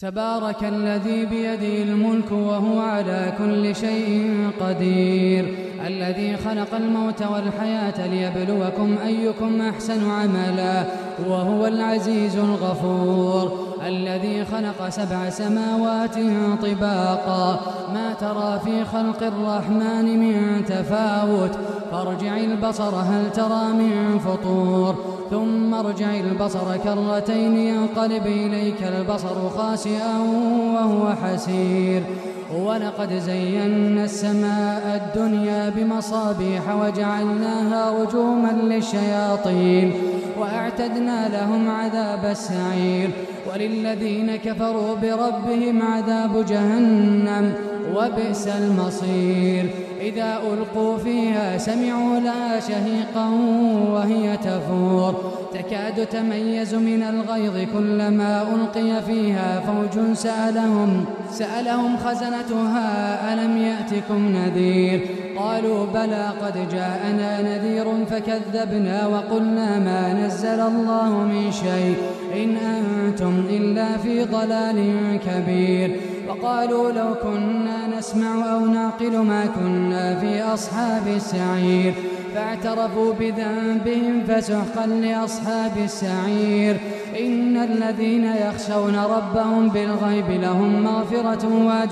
تبارك الذي بيده الملك وهو على كل شيء قدير، الذي خلق الموت والحياة ليبلوكم أيكم أحسن عملا وهو العزيز الغفور، الذي خلق 7 سماوات طباقا ما ترى في خلق الرحمن من تفاوت، فارجع البصر هل ترى من فطور، ثم ارجع البصر كرتين ينقلب إليك البصر خاسئا وهو حسير. ولقد زينا السماء الدنيا بمصابيح وجعلناها رجوما للشياطين وأعتدنا لهم عذاب السعير، وللذين كفروا بربهم عذاب جهنم وبئس المصير. إذا ألقوا فيها سمعوا لها شهيقا وهي تفور تكاد تميز من الغيظ، كلما ألقي فيها فوج سألهم خزنتها ألم يأتكم نذير، قالوا بلى قد جاءنا نذير فكذبنا وقلنا ما نزل الله من شيء إن أنتم إلا في ضلال كبير. وقالوا لو كنا نسمع أو نعقل ما كنا في أصحاب السعير، فاعترفوا بذنبهم فسحقا لأصحاب السعير. إن الذين يخشون ربهم بالغيب لهم مغفرة